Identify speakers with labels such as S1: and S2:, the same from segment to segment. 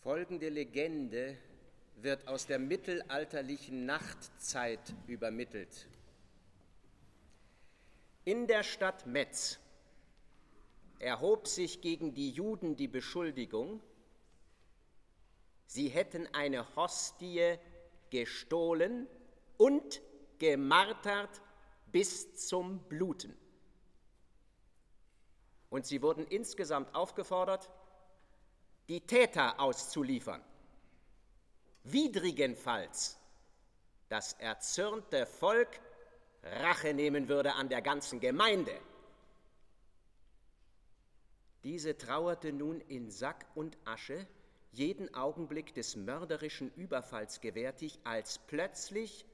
S1: Folgende Legende wird aus der mittelalterlichen Nachtzeit übermittelt. In der Stadt Metz erhob sich gegen die Juden die Beschuldigung, sie hätten eine Hostie gestohlen und gemartert bis zum Bluten. Und sie wurden insgesamt aufgefordert, die Täter auszuliefern. Widrigenfalls das erzürnte Volk Rache nehmen würde an der ganzen Gemeinde. Diese trauerte nun in Sack und Asche, jeden Augenblick des mörderischen Überfalls gewärtig, als plötzlich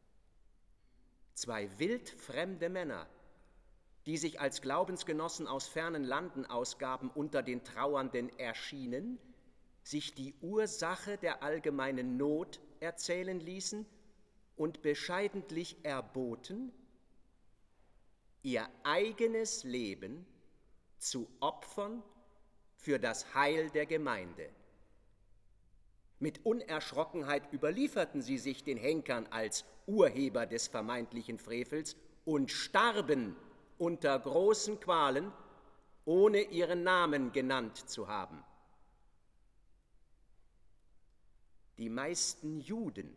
S1: zwei wildfremde Männer, die sich als Glaubensgenossen aus fernen Landen ausgaben, unter den Trauernden erschienen, sich die Ursache der allgemeinen Not erzählen ließen und bescheidentlich erboten, ihr eigenes Leben zu opfern für das Heil der Gemeinde. Mit Unerschrockenheit überlieferten sie sich den Henkern als Urheber des vermeintlichen Frevels und starben unter großen Qualen, ohne ihren Namen genannt zu haben. Die meisten Juden,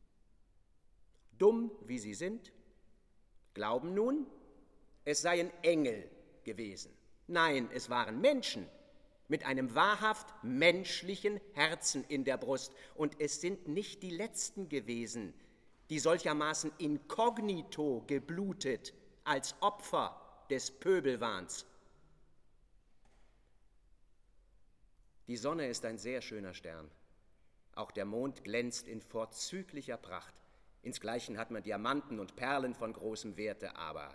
S1: dumm wie sie sind, glauben nun, es seien Engel gewesen. Nein, es waren Menschen mit einem wahrhaft menschlichen Herzen in der Brust. Und es sind nicht die Letzten gewesen, die solchermaßen inkognito geblutet als Opfer des Pöbelwahns. Die Sonne ist ein sehr schöner Stern. Auch der Mond glänzt in vorzüglicher Pracht. Insgleichen hat man Diamanten und Perlen von großem Werte, aber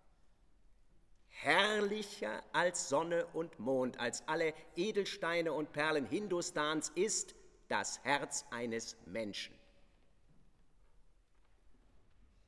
S1: herrlicher als Sonne und Mond, als alle Edelsteine und Perlen Hindustans ist das Herz eines Menschen.